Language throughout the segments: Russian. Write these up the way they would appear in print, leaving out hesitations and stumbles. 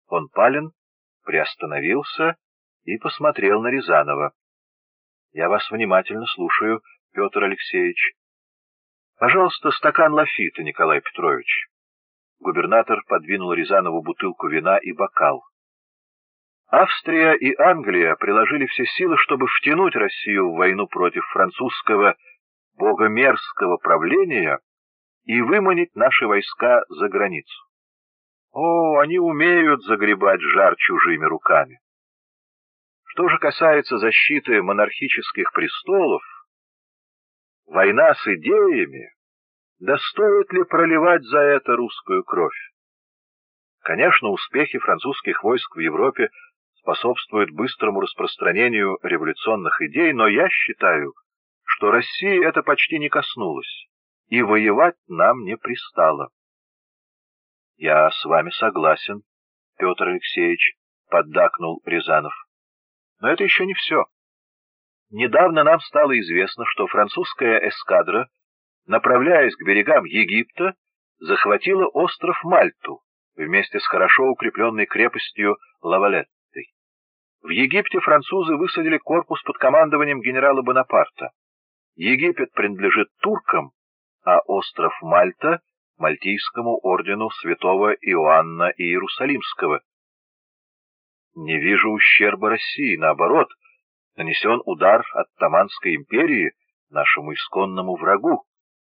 Фон Пален приостановился и посмотрел на Рязанова. — Я вас внимательно слушаю, Петр Алексеевич. — Пожалуйста, стакан лафита, Николай Петрович. Губернатор подвинул Рязанову бутылку вина и бокал. Австрия и Англия приложили все силы, чтобы втянуть Россию в войну против французского богомерзкого правления и выманить наши войска за границу. О, они умеют загребать жар чужими руками. Что же касается защиты монархических престолов, война с идеями, да стоит ли проливать за это русскую кровь? Конечно, успехи французских войск в Европе способствуют быстрому распространению революционных идей, но я считаю, что России это почти не коснулось, и воевать нам не пристало. — Я с вами согласен, Петр Алексеевич, — поддакнул Рязанов. Но это еще не все. Недавно нам стало известно, что французская эскадра, направляясь к берегам Египта, захватила остров Мальту вместе с хорошо укрепленной крепостью Лавалеттой. В Египте французы высадили корпус под командованием генерала Бонапарта. Египет принадлежит туркам, а остров Мальта — Мальтийскому ордену святого Иоанна Иерусалимского. Не вижу ущерба России, наоборот, нанесен удар Оттоманской империи нашему исконному врагу.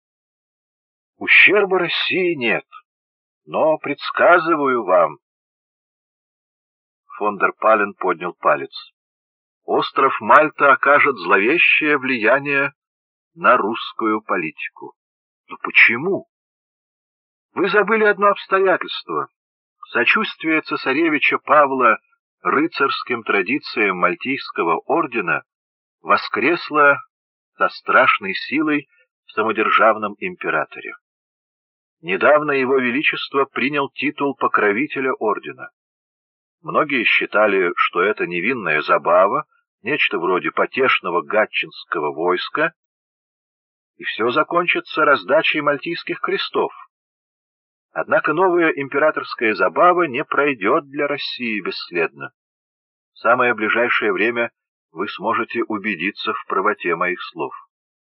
Ущерба России нет, но предсказываю вам. Фон дер Пален поднял палец. Остров Мальта окажет зловещее влияние на русскую политику. Но почему? Вы забыли одно обстоятельство. Сочувствие цесаревича Павла рыцарским традициям Мальтийского ордена воскресло со страшной силой в самодержавном императоре. Недавно его величество принял титул покровителя ордена. Многие считали, что это невинная забава, нечто вроде потешного гатчинского войска, и все закончится раздачей мальтийских крестов. Однако новая императорская забава не пройдет для России бесследно. В самое ближайшее время вы сможете убедиться в правоте моих слов.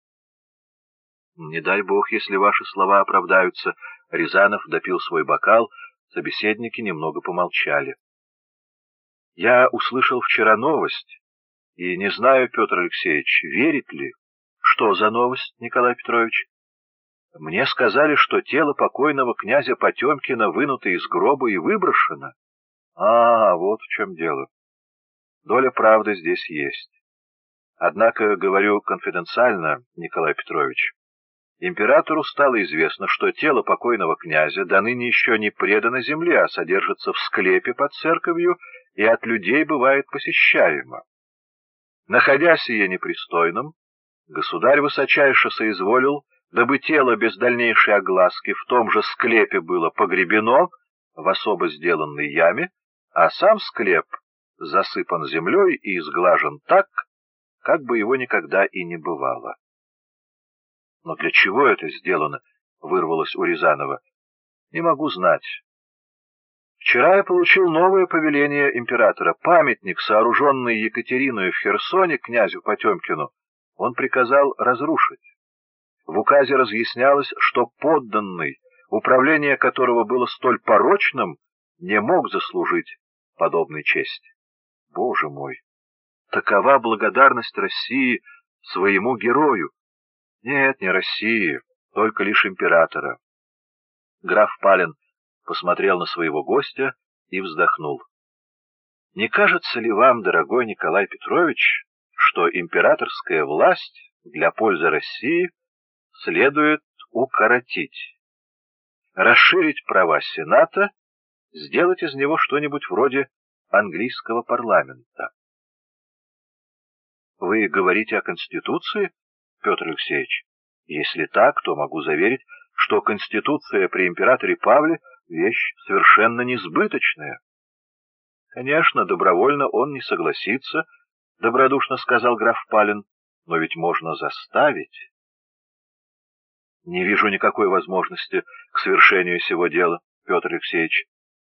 Не дай бог, если ваши слова оправдаются. Рязанов допил свой бокал, собеседники немного помолчали. Я услышал вчера новость, и не знаю, Петр Алексеевич, верит ли. Что за новость, Николай Петрович? Мне сказали, что тело покойного князя Потемкина вынуто из гроба и выброшено. Вот в чем дело. Доля правды здесь есть. Однако, говорю конфиденциально, Николай Петрович, императору стало известно, что тело покойного князя до ныне еще не предано земле, а содержится в склепе под церковью и от людей бывает посещаемо. Находя сие непристойным, государь высочайше соизволил, дабы тело без дальнейшей огласки в том же склепе было погребено в особо сделанной яме, а сам склеп засыпан землей и изглажен так, как бы его никогда и не бывало. Но для чего это сделано? — вырвалось у Рязанова. — Не могу знать. Вчера я получил новое повеление императора. Памятник, сооруженный Екатериной в Херсоне князю Потемкину, он приказал разрушить. В указе разъяснялось, что подданный, управление которого было столь порочным, не мог заслужить подобной чести. Боже мой! Такова благодарность России своему герою. Нет, не России, только лишь императора. Граф Пален посмотрел на своего гостя и вздохнул. Не кажется ли вам, дорогой Николай Петрович, что императорская власть для пользы России следует укоротить, расширить права Сената, сделать из него что-нибудь вроде английского парламента? Вы говорите о Конституции, Петр Алексеевич? Если так, то могу заверить, что Конституция при императоре Павле — вещь совершенно несбыточная. Конечно, добровольно он не согласится, — добродушно сказал граф Пален, — но ведь можно заставить. Не вижу никакой возможности к совершению сего дела, Петр Алексеевич.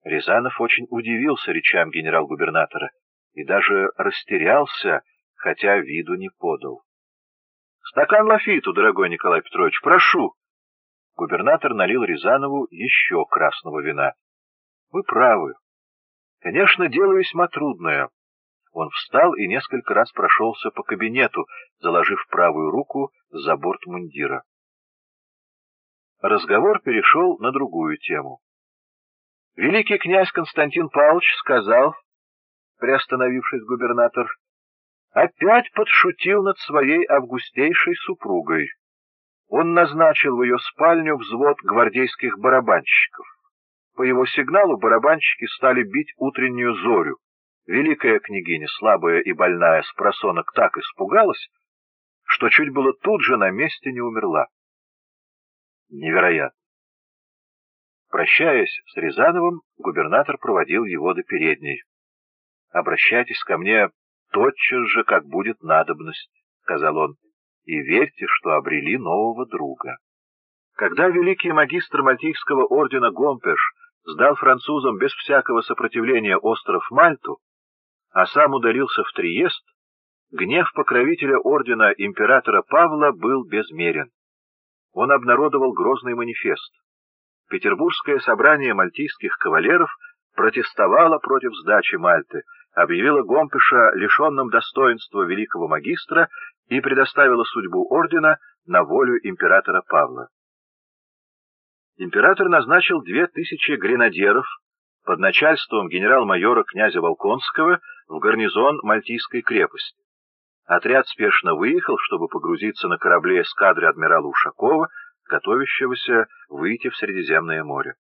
Рязанов очень удивился речам генерал-губернатора и даже растерялся, хотя виду не подал. «Стакан лафиту, дорогой Николай Петрович, прошу!» Губернатор налил Рязанову еще красного вина. «Вы правы. Конечно, дело весьма трудное». Он встал и несколько раз прошелся по кабинету, заложив правую руку за борт мундира. Разговор перешел на другую тему. Великий князь Константин Павлович сказал, приостановившись губернатор, опять подшутил над своей августейшей супругой. Он назначил в ее спальню взвод гвардейских барабанщиков. По его сигналу барабанщики стали бить утреннюю зорю. Великая княгиня, слабая и больная, спросонок так испугалась, что чуть было тут же на месте не умерла. Невероятно. Прощаясь с Рязановым, губернатор проводил его до передней. «Обращайтесь ко мне тотчас же, как будет надобность», — сказал он, — «и верьте, что обрели нового друга». Когда великий магистр Мальтийского ордена Гомпеш сдал французам без всякого сопротивления остров Мальту, а сам удалился в Триест, гнев покровителя ордена императора Павла был безмерен. Он обнародовал грозный манифест. Петербургское собрание мальтийских кавалеров протестовало против сдачи Мальты, объявило Гомпеша лишенным достоинства великого магистра и предоставило судьбу ордена на волю императора Павла. Император назначил 2000 гренадеров под начальством генерал-майора князя Волконского в гарнизон Мальтийской крепости. Отряд спешно выехал, чтобы погрузиться на корабле эскадры адмирала Ушакова, готовящегося выйти в Средиземное море.